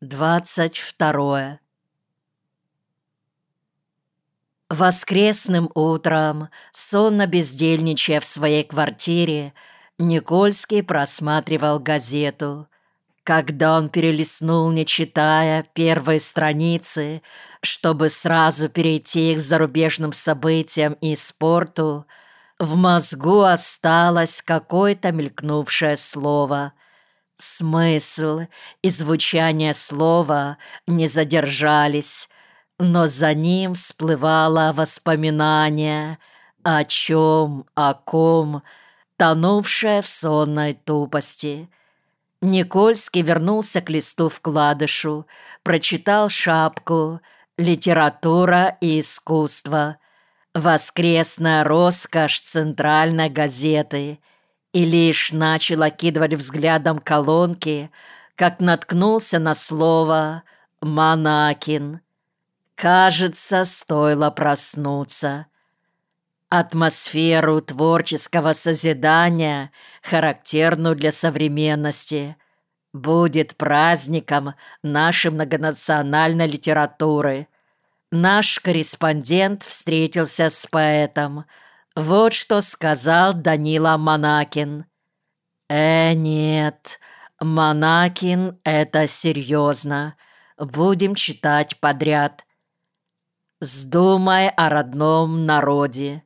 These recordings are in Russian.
22. Воскресным утром, сонно бездельничая в своей квартире, Никольский просматривал газету. Когда он перелистнул, не читая, первые страницы, чтобы сразу перейти к зарубежным событиям и спорту, в мозгу осталось какое-то мелькнувшее слово. Смысл и звучание слова не задержались, но за ним всплывало воспоминание о чем, о ком, тонувшее в сонной тупости. Никольский вернулся к листу-вкладышу, прочитал шапку «Литература и искусство», воскресная роскошь центральной газеты, и лишь начал окидывать взглядом колонки, как наткнулся на слово «Монакин». Кажется, стоило проснуться. Атмосферу творческого созидания, характерную для современности, будет праздником нашей многонациональной литературы. Наш корреспондент встретился с поэтом. Вот что сказал Данила Монакин. Нет, Монакин — это серьезно. Будем читать подряд. Вздумай о родном народе.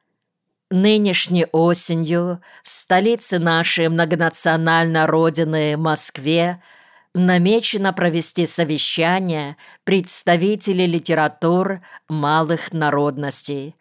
Нынешней осенью в столице нашей многонациональной родины, Москве, намечено провести совещание представителей литератур малых народностей.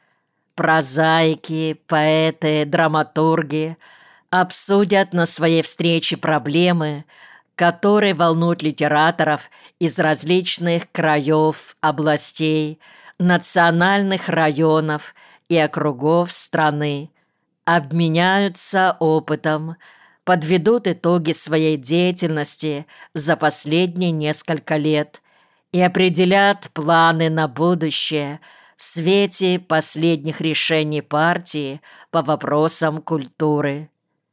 Прозаики, поэты, драматурги обсудят на своей встрече проблемы, которые волнуют литераторов из различных краев, областей, национальных районов и округов страны, обменяются опытом, подведут итоги своей деятельности за последние несколько лет и определят планы на будущее в свете последних решений партии по вопросам культуры.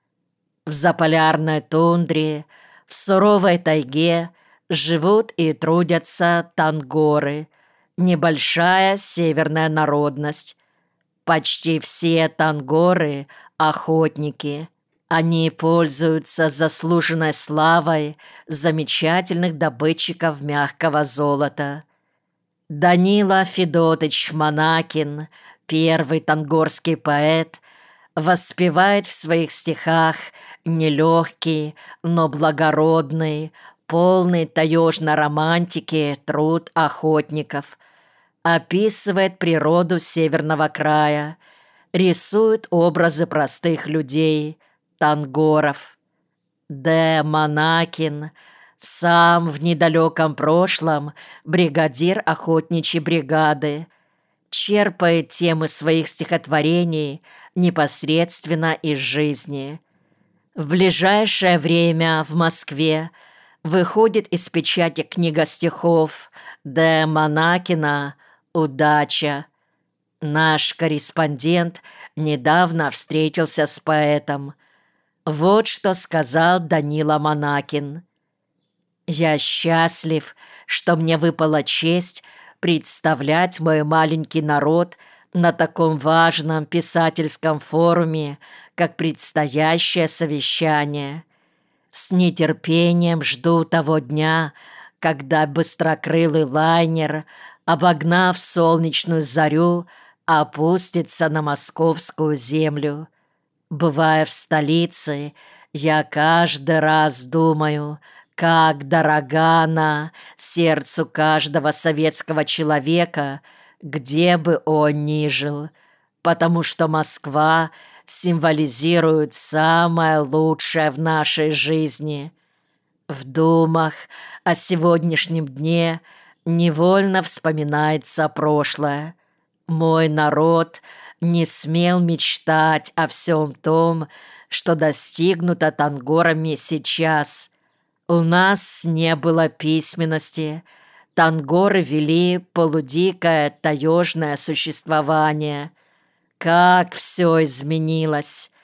В заполярной тундре, в суровой тайге живут и трудятся тангоры, небольшая северная народность. Почти все тангоры – охотники. Они пользуются заслуженной славой замечательных добытчиков мягкого золота. Данила Федотыч Монакин, первый тангорский поэт, воспевает в своих стихах нелегкий, но благородный, полный таежной романтики труд охотников, описывает природу северного края, рисует образы простых людей, тангоров. Д. Монакин, сам в недалеком прошлом бригадир охотничьей бригады, черпает темы своих стихотворений непосредственно из жизни. В ближайшее время в Москве выходит из печати книга стихов Д. Монакина «Удача». Наш корреспондент недавно встретился с поэтом. Вот что сказал Данила Монакин. «Я счастлив, что мне выпала честь представлять мой маленький народ на таком важном писательском форуме, как предстоящее совещание. С нетерпением жду того дня, когда быстрокрылый лайнер, обогнав солнечную зарю, опустится на московскую землю. Бывая в столице, я каждый раз думаю, как дорога она сердцу каждого советского человека, где бы он ни жил, потому что Москва символизирует самое лучшее в нашей жизни. В думах о сегодняшнем дне невольно вспоминается прошлое. Мой народ не смел мечтать о всем том, что достигнуто тангорами сейчас. У нас не было письменности. Тангоры вели полудикое таежное существование. Как все изменилось!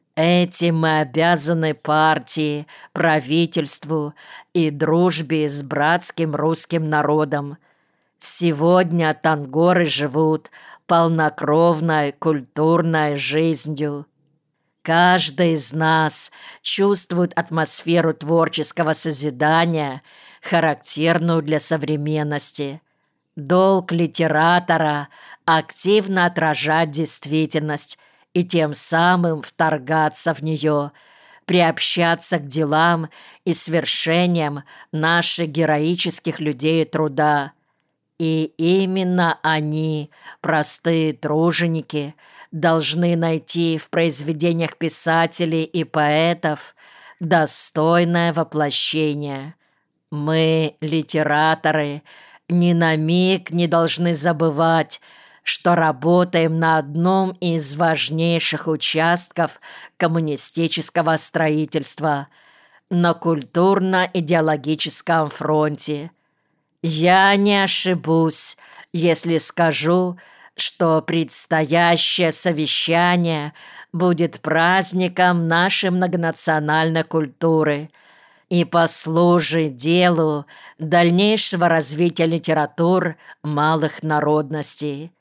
Этим мы обязаны партии, правительству и дружбе с братским русским народом. Сегодня тангоры живут полнокровной культурной жизнью. Каждый из нас чувствует атмосферу творческого созидания, характерную для современности. Долг литератора — активно отражать действительность и тем самым вторгаться в нее, приобщаться к делам и свершениям наших героических людей труда. И именно они, простые труженики, должны найти в произведениях писателей и поэтов достойное воплощение. Мы, литераторы, ни на миг не должны забывать, что работаем на одном из важнейших участков коммунистического строительства – на культурно-идеологическом фронте. Я не ошибусь, если скажу, что предстоящее совещание будет праздником нашей многонациональной культуры и послужит делу дальнейшего развития литератур малых народностей.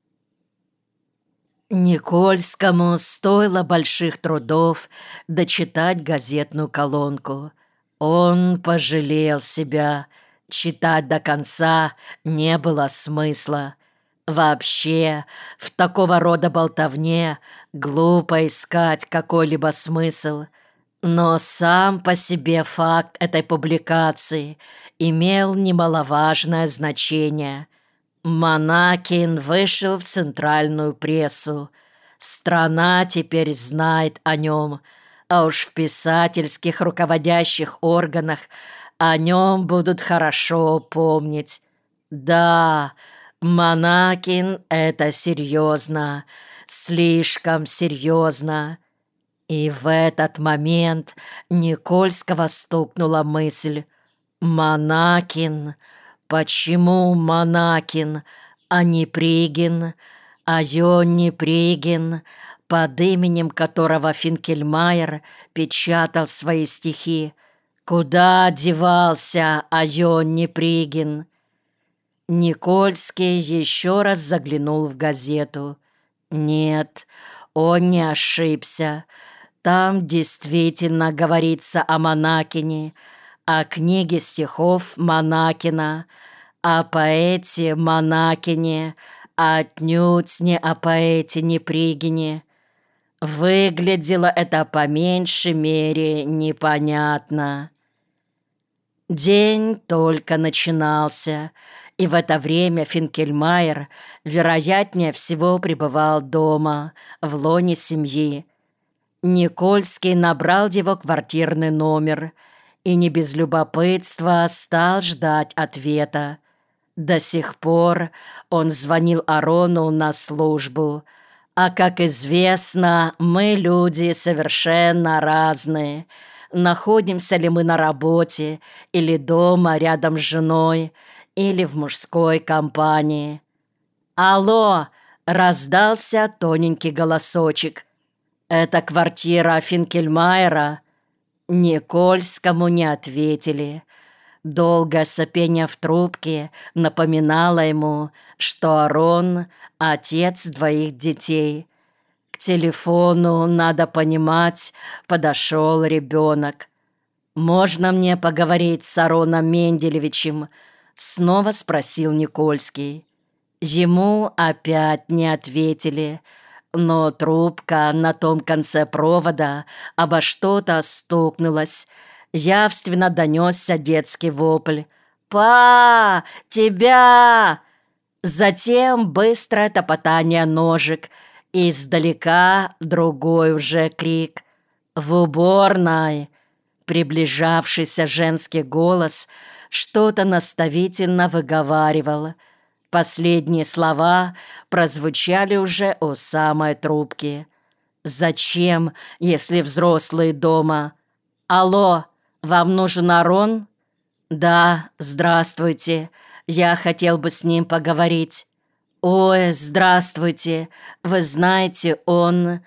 Никольскому стоило больших трудов дочитать газетную колонку. Он пожалел себя. Читать до конца не было смысла. Вообще, в такого рода болтовне глупо искать какой-либо смысл. Но сам по себе факт этой публикации имел немаловажное значение. Монакин вышел в центральную прессу. Страна теперь знает о нем, а уж в писательских руководящих органах о нем будут хорошо помнить. Да, Монакин — это серьезно, слишком серьезно. И в этот момент Никольского стукнула мысль. Монакин? Почему Монакин, а не Пригин, а Йонни Пригин, под именем которого Финкельмайер печатал свои стихи? Куда девался Йонни Пригин? Никольский еще раз заглянул в газету. Нет, он не ошибся. Там действительно говорится о Монакине, о книге стихов Монакина, о поэте Монакине, отнюдь не о поэте Непригине. Выглядело это по меньшей мере непонятно. День только начинался, и в это время Финкельмайер, вероятнее всего, пребывал дома, в лоне семьи. Никольский набрал его квартирный номер и не без любопытства стал ждать ответа. До сих пор он звонил Арону на службу, а, как известно, мы люди совершенно разные. Находимся ли мы на работе или дома рядом с женой, или в мужской компании. «Алло!» — раздался тоненький голосочек. «Это квартира Финкельмайера?» Никольскому не ответили. Долгое сопение в трубке напоминало ему, что Арон — отец двоих детей. К телефону, надо понимать, подошел ребенок. «Можно мне поговорить с Ароном Менделевичем?» — снова спросил Никольский. Ему опять не ответили, но трубка на том конце провода обо что-то стукнулась. Явственно донесся детский вопль. «Па! Тебя!» Затем быстрое топотание ножек. Издалека другой уже крик. «В уборной!» Приближавшийся женский голос что-то наставительно выговаривал. Последние слова прозвучали уже у самой трубки. «Зачем, если взрослые дома? Алло, вам нужен Арон?» «Да, здравствуйте. Я хотел бы с ним поговорить». «Ой, здравствуйте. Вы знаете, он...»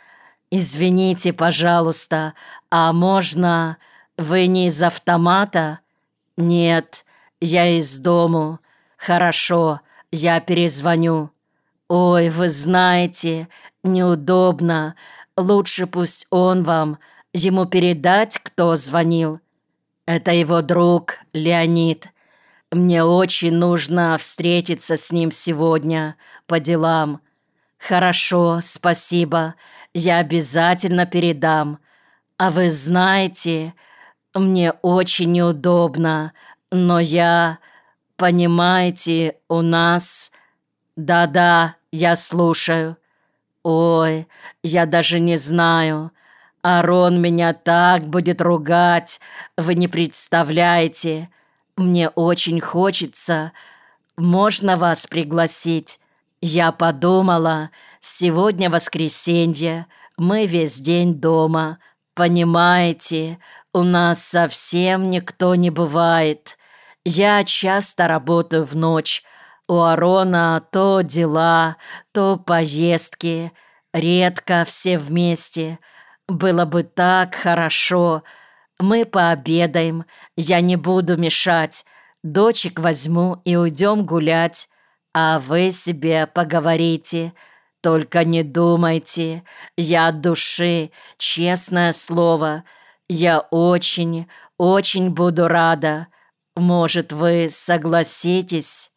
«Извините, пожалуйста, а можно... Вы не из автомата?» «Нет, я из дому. Хорошо, я перезвоню». «Ой, вы знаете, неудобно. Лучше пусть он вам. Ему передать, кто звонил?» «Это его друг, Леонид. Мне очень нужно встретиться с ним сегодня по делам». «Хорошо, спасибо. Я обязательно передам. А вы знаете, мне очень неудобно, но я... Понимаете, у нас...» «Да-да, я слушаю». «Ой, я даже не знаю. Арон меня так будет ругать, вы не представляете. Мне очень хочется. Можно вас пригласить? Я подумала, сегодня воскресенье, мы весь день дома. Понимаете, у нас совсем никто не бывает. Я часто работаю в ночь. У Арона то дела, то поездки. Редко все вместе. Было бы так хорошо. Мы пообедаем, я не буду мешать. Дочек возьму и уйдем гулять. А вы себе поговорите. Только не думайте. Я от души, честное слово. Я очень, очень буду рада. Может, вы согласитесь?»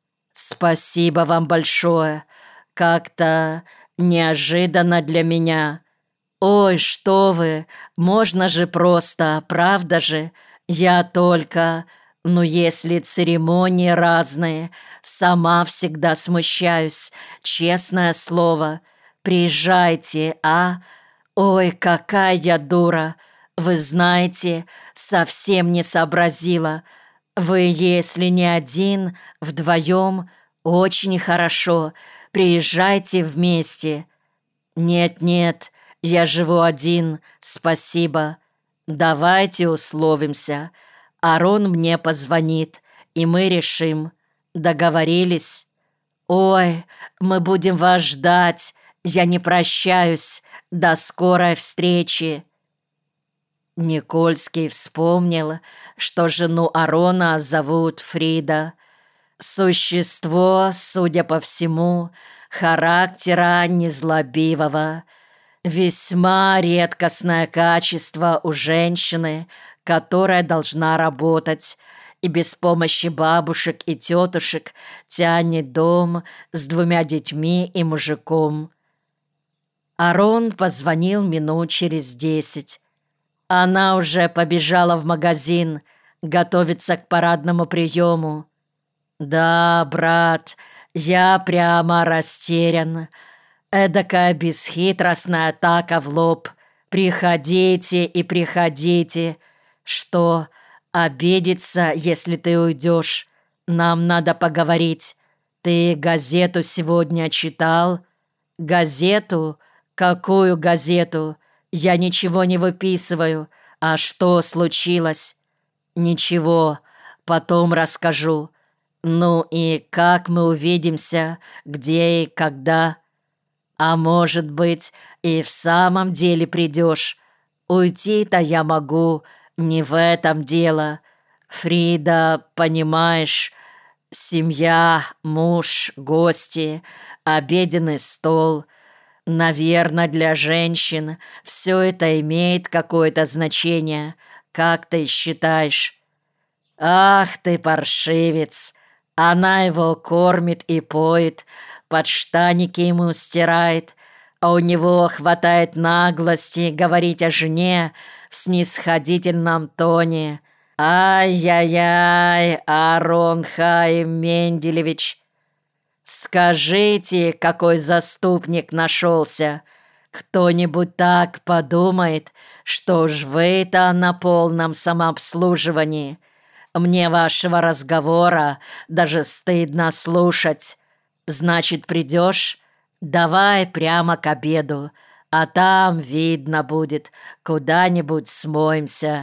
«Спасибо вам большое. Как-то неожиданно для меня». «Ой, что вы! Можно же просто, правда же? Я только... Ну, если церемонии разные, сама всегда смущаюсь, честное слово. Приезжайте, а? Ой, какая я дура! Вы знаете, совсем не сообразила. Вы, если не один, вдвоем, очень хорошо. Приезжайте вместе». «Нет-нет, я живу один, спасибо. Давайте условимся. Арон мне позвонит, и мы решим. Договорились?» «Ой, мы будем вас ждать. Я не прощаюсь. До скорой встречи». Никольский вспомнил, что жену Арона зовут Фрида. Существо, судя по всему, характера незлобивого. Весьма редкостное качество у женщины, которая должна работать и без помощи бабушек и тетушек тянет дом с 2 детьми и мужиком. Арон позвонил минут через 10. Она уже побежала в магазин, готовится к парадному приему. «Да, брат, я прямо растерян. Эдакая бесхитростная атака в лоб. Приходите и приходите. Что, обидеться, если ты уйдешь? Нам надо поговорить. Ты газету сегодня читал?» «Газету? Какую газету? Я ничего не выписываю. А что случилось?» «Ничего, потом расскажу. Ну и как мы увидимся, где и когда? А может быть, и в самом деле придешь. Уйти-то я могу, не в этом дело. Фрида, понимаешь, семья, муж, гости, обеденный стол. Наверное, для женщин все это имеет какое-то значение. Как ты считаешь?» «Ах ты, паршивец! Она его кормит и поет, подштанники ему стирает, а у него хватает наглости говорить о жене в снисходительном тоне. Ай-яй-яй, Арон Хаим Менделевич! Скажите, какой заступник нашелся? Кто-нибудь так подумает, что ж вы-то на полном самообслуживании. Мне вашего разговора даже стыдно слушать. Значит, придешь? Давай прямо к обеду, а там видно будет, куда-нибудь смоемся».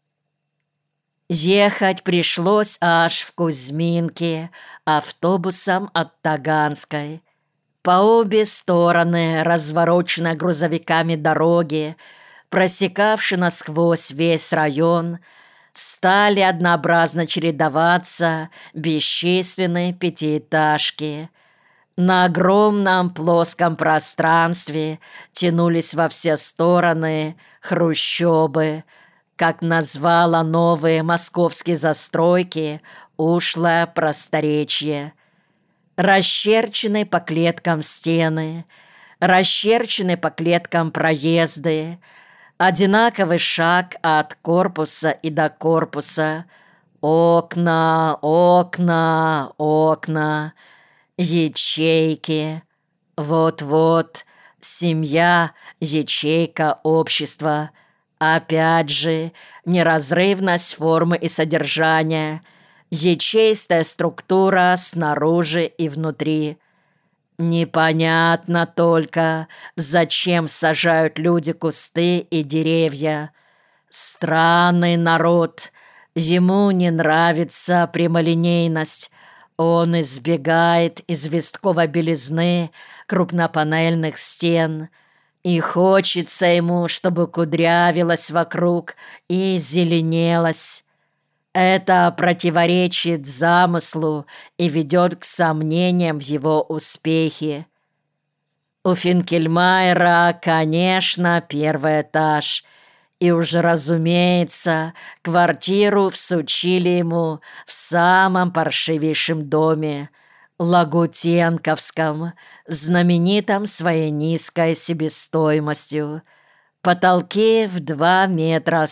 Ехать пришлось аж в Кузьминки автобусом от Таганской. По обе стороны развороченной грузовиками дороги, просекавшей насквозь весь район, стали однообразно чередоваться бесчисленные пятиэтажки. На огромном плоском пространстве тянулись во все стороны хрущобы, как назвала новые московские застройки ушлое просторечье. Расчерчены по клеткам стены, расчерчены по клеткам проезды, одинаковый шаг от корпуса и до корпуса, окна, окна, окна, ячейки. Вот-вот, семья, ячейка общества. Опять же, неразрывность формы и содержания, ячеистая структура снаружи и внутри. Непонятно только, зачем сажают люди кусты и деревья. Странный народ, ему не нравится прямолинейность. Он избегает известковой белизны крупнопанельных стен, и хочется ему, чтобы кудрявилось вокруг и зеленелось. Это противоречит замыслу и ведет к сомнениям в его успехе. У Финкельмайера, конечно, первый этаж, и уже, разумеется, квартиру всучили ему в самом паршивейшем доме, Лагутенковском, знаменитом своей низкой себестоимостью. Потолки в 2,40 метра,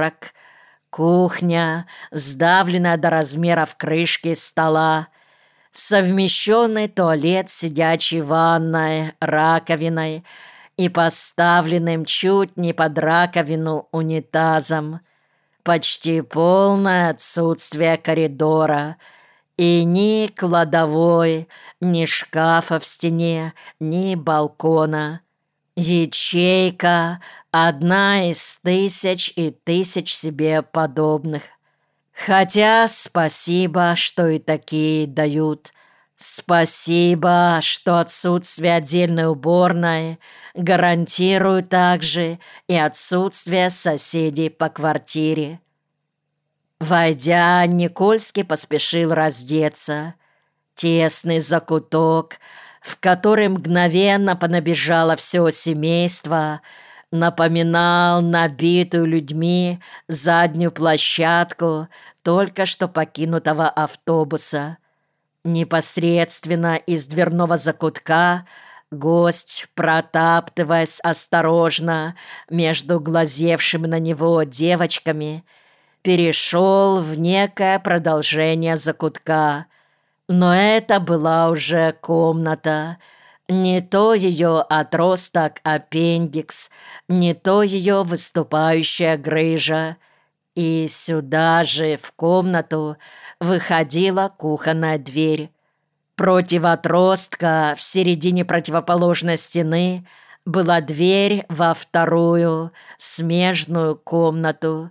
кухня, сдавленная до размеров крышки стола, совмещенный туалет с сидячей ванной, раковиной и поставленным чуть не под раковину унитазом, почти полное отсутствие коридора и ни кладовой, ни шкафа в стене, ни балкона. Ячейка — одна из тысяч и тысяч себе подобных. Хотя спасибо, что и такие дают. Спасибо, что отсутствие отдельной уборной гарантирует также и отсутствие соседей по квартире. Войдя, Никольский поспешил раздеться. Тесный закуток, в который мгновенно понабежало все семейство, напоминал набитую людьми заднюю площадку только что покинутого автобуса. Непосредственно из дверного закутка гость, протаптываясь осторожно между глазевшими на него девочками, перешел в некое продолжение закутка. Но это была уже комната, не то ее отросток-аппендикс, не то ее выступающая грыжа. И сюда же, в комнату, выходила кухонная дверь. Против отростка в середине противоположной стены была дверь во вторую, смежную комнату.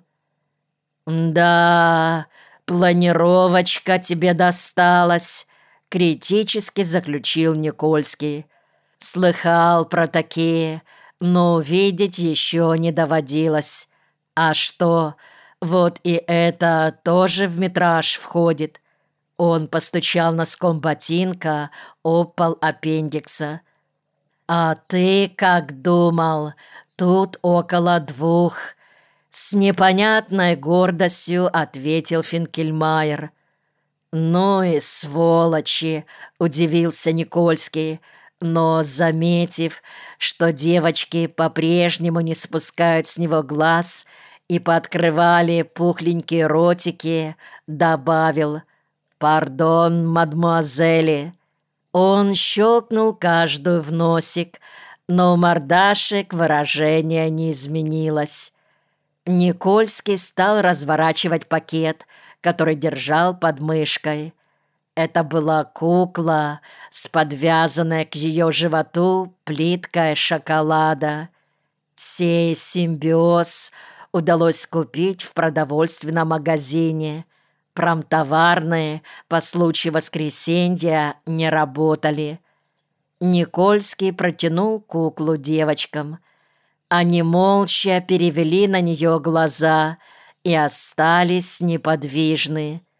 «Да, планировочка тебе досталась», — критически заключил Никольский. «Слыхал про такие, но видеть еще не доводилось. А что, вот и это тоже в метраж входит?» Он постучал носком ботинка об пол аппендикса. «А ты как думал, тут около 2. С непонятной гордостью ответил Финкельмайер. «Ну и сволочи!» — удивился Никольский, но, заметив, что девочки по-прежнему не спускают с него глаз и пооткрывали пухленькие ротики, добавил: «Пардон, мадмуазели». Он щелкнул каждую в носик, но у мордашек выражение не изменилось. Никольский стал разворачивать пакет, который держал под мышкой. Это была кукла с подвязанной к ее животу плиткой шоколада. Сей симбиоз удалось купить в продовольственном магазине. Промтоварные по случаю воскресенья не работали. Никольский протянул куклу девочкам. Они молча перевели на нее глаза и остались неподвижны.